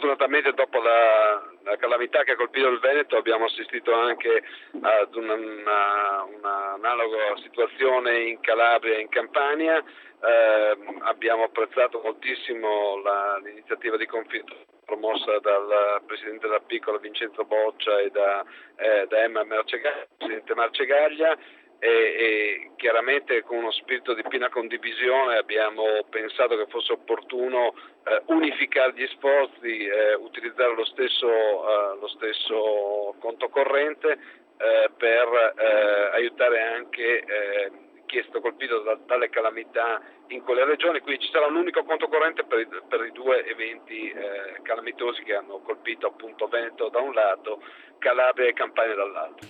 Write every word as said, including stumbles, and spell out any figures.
Fortunatamente dopo la, la calamità che ha colpito il Veneto abbiamo assistito anche ad una, una, una analoga situazione in Calabria e in Campania. Eh, abbiamo apprezzato moltissimo la, l'iniziativa di Confindustria promossa dal presidente della Piccola Vincenzo Boccia e da, eh, da Emma Marcegaglia, presidente Marcegaglia. E, e chiaramente con uno spirito di piena condivisione abbiamo pensato che fosse opportuno eh, unificare gli sforzi, eh, utilizzare lo stesso, eh, lo stesso conto corrente eh, per eh, aiutare anche eh, chi è stato colpito da, dalle calamità in quelle regioni. Quindi ci sarà un unico conto corrente per i, per i due eventi eh, calamitosi che hanno colpito appunto Veneto da un lato, Calabria e Campania dall'altro.